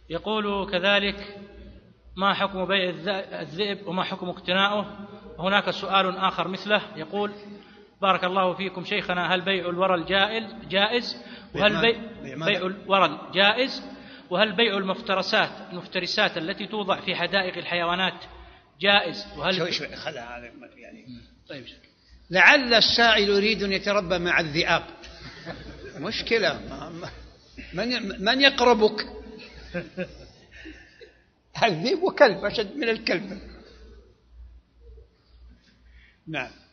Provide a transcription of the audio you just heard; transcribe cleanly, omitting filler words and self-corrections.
يقول كذلك: ما حكم بيع الذئب وما حكم اقتناؤه؟ هناك سؤال آخر مثله يقول: بارك الله فيكم شيخنا، هل بيع الورى جائز؟ بيع الورى جائز؟ وهل بيع المفترسات التي توضع في حدائق الحيوانات جائز؟ وهل يعني طيب، لعل السائل يريد أن يتربى مع الذئاب. مشكلة، من يقربك؟ الذئب كلب أشد من الكلب. نعم.